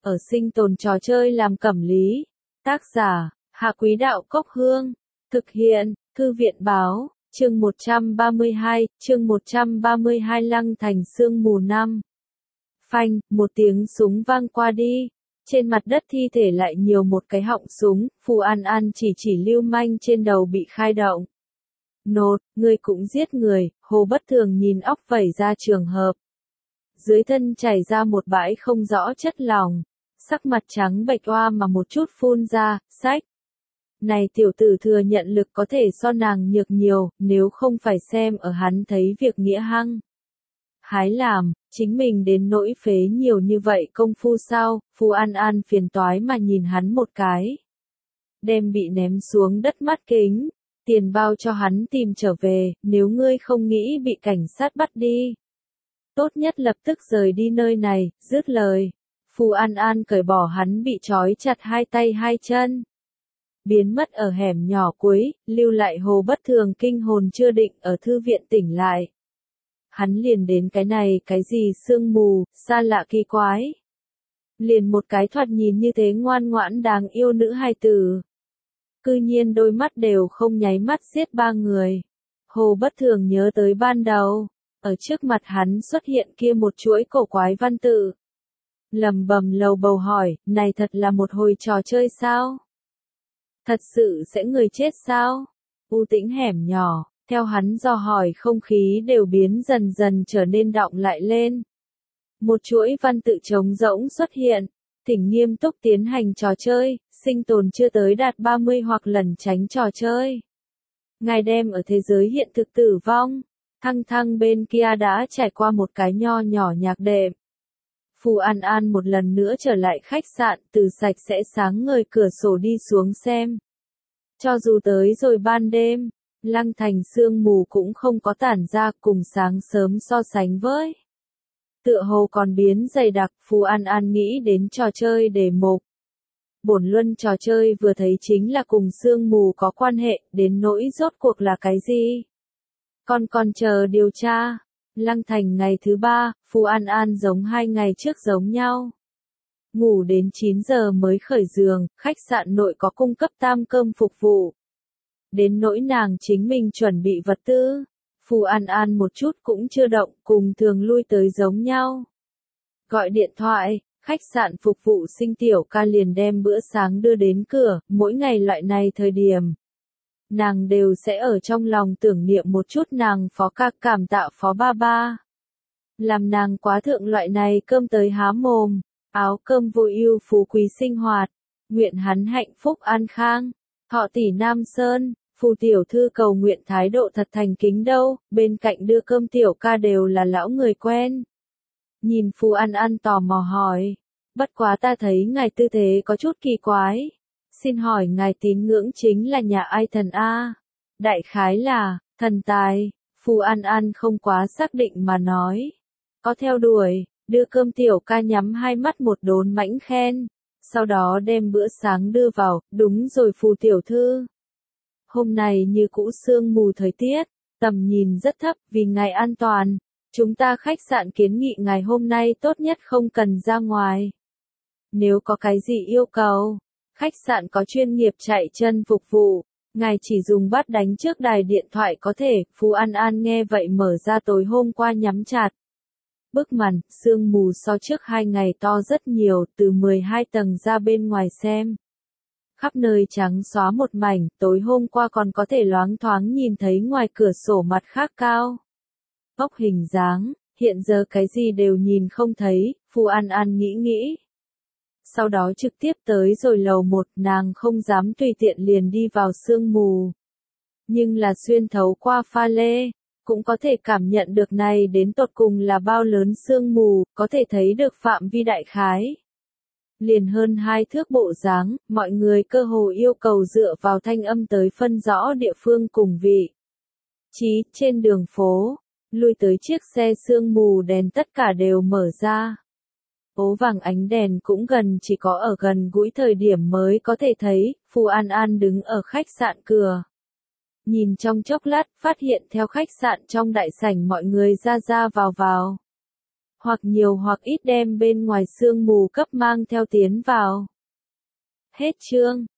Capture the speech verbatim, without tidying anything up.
ở sinh tồn trò chơi làm cẩm lý. Tác giả, Hạ Quý Đạo Cốc Hương. Thực hiện, Thư viện Báo, chương một trăm ba mươi hai, chương một trăm ba mươi hai Lăng Thành sương mù năm. Phanh, một tiếng súng vang qua đi. Trên mặt đất thi thể lại nhiều một cái họng súng, Phù An An chỉ chỉ lưu manh trên đầu bị khai động. Nột, ngươi cũng giết người, Hồ Bất Thường nhìn óc vẩy ra trường hợp. Dưới thân chảy ra một bãi không rõ chất lỏng, sắc mặt trắng bệch oa mà một chút phun ra, sách. Này tiểu tử thừa nhận lực có thể so nàng nhược nhiều, nếu không phải xem ở hắn thấy việc nghĩa hăng. Hái làm, chính mình đến nỗi phế nhiều như vậy công phu sao, Phù An An phiền toái mà nhìn hắn một cái. Đem bị ném xuống đất mắt kính, tiền bao cho hắn tìm trở về, nếu ngươi không nghĩ bị cảnh sát bắt đi. Tốt nhất lập tức rời đi nơi này, dứt lời. Phù An An cởi bỏ hắn bị trói chặt hai tay hai chân. Biến mất ở hẻm nhỏ cuối, lưu lại Hồ Bất Thường kinh hồn chưa định ở thư viện tỉnh lại. Hắn liền đến cái này cái gì sương mù, xa lạ kỳ quái. Liền một cái thoạt nhìn như thế ngoan ngoãn đáng yêu nữ hài tử. Cư nhiên đôi mắt đều không nháy mắt giết ba người. Hồ Bất Thường nhớ tới ban đầu, ở trước mặt hắn xuất hiện kia một chuỗi cổ quái văn tự. Lầm bầm lầu bầu hỏi, này thật là một hồi trò chơi sao? Thật sự sẽ người chết sao? U tĩnh hẻm nhỏ, theo hắn dò hỏi không khí đều biến dần dần trở nên đọng lại lên. Một chuỗi văn tự trống rỗng xuất hiện, thỉnh nghiêm túc tiến hành trò chơi, sinh tồn chưa tới đạt ba mươi hoặc lẩn tránh trò chơi. Ngài đem ở thế giới hiện thực tử vong, thăng thăng bên kia đã trải qua một cái nho nhỏ nhạc đệm. Phù An An một lần nữa trở lại khách sạn, từ sạch sẽ sáng ngời cửa sổ đi xuống xem. Cho dù tới rồi ban đêm, Lăng Thành sương mù cũng không có tản ra cùng sáng sớm so sánh với. Tựa hồ còn biến dày đặc, Phù An An nghĩ đến trò chơi đề mục. Bổn luân trò chơi vừa thấy chính là cùng sương mù có quan hệ, đến nỗi rốt cuộc là cái gì? Con còn chờ điều tra. Lăng Thành ngày thứ ba, Phù An An giống hai ngày trước giống nhau. Ngủ đến chín giờ mới khởi giường, khách sạn nội có cung cấp tam cơm phục vụ. Đến nỗi nàng chính mình chuẩn bị vật tư, Phù An An một chút cũng chưa động, cùng thường lui tới giống nhau. Gọi điện thoại, khách sạn phục vụ sinh tiểu ca liền đem bữa sáng đưa đến cửa, mỗi ngày loại này thời điểm. Nàng đều sẽ ở trong lòng tưởng niệm một chút nàng phó ca, cảm tạ phó ba ba. Làm nàng quá thượng loại này cơm tới há mồm, áo cơm vui ưu phú quý sinh hoạt, nguyện hắn hạnh phúc an khang, thọ tỷ Nam Sơn, Phù tiểu thư cầu nguyện thái độ thật thành kính đâu, bên cạnh đưa cơm tiểu ca đều là lão người quen. Nhìn Phù An An tò mò hỏi, bất quá ta thấy ngài tư thế có chút kỳ quái. Xin hỏi ngài tín ngưỡng chính là nhà ai thần A? Đại khái là, thần tài, Phù An An không quá xác định mà nói. Có theo đuổi, đưa cơm tiểu ca nhắm hai mắt một đốn mãnh khen. Sau đó đem bữa sáng đưa vào, đúng rồi Phù tiểu thư. Hôm nay như cũ sương mù thời tiết, tầm nhìn rất thấp vì ngài an toàn. Chúng ta khách sạn kiến nghị ngài hôm nay tốt nhất không cần ra ngoài. Nếu có cái gì yêu cầu, khách sạn có chuyên nghiệp chạy chân phục vụ, ngài chỉ dùng bắt đánh trước đài điện thoại có thể. Phù An An nghe vậy mở ra tối hôm qua nhắm chặt. Bức màn, sương mù so trước hai ngày to rất nhiều, từ mười hai tầng ra bên ngoài xem. Khắp nơi trắng xóa một mảnh, tối hôm qua còn có thể loáng thoáng nhìn thấy ngoài cửa sổ mặt khác cao. Góc hình dáng, hiện giờ cái gì đều nhìn không thấy, Phù An An nghĩ nghĩ. Sau đó trực tiếp tới rồi lầu một, nàng không dám tùy tiện liền đi vào sương mù. Nhưng là xuyên thấu qua pha lê, cũng có thể cảm nhận được này đến tột cùng là bao lớn sương mù, có thể thấy được phạm vi đại khái. Liền hơn hai thước bộ dáng, mọi người cơ hồ yêu cầu dựa vào thanh âm tới phân rõ địa phương cùng vị. Chí, trên đường phố, lui tới chiếc xe sương mù đèn tất cả đều mở ra. Ố vàng ánh đèn cũng gần chỉ có ở gần gũi thời điểm mới có thể thấy. Phù An An đứng ở khách sạn cửa. Nhìn trong chốc lát, phát hiện theo khách sạn trong đại sảnh mọi người ra ra vào vào. hoặc nhiều hoặc ít đem bên ngoài sương mù cấp mang theo tiến vào. Hết chương.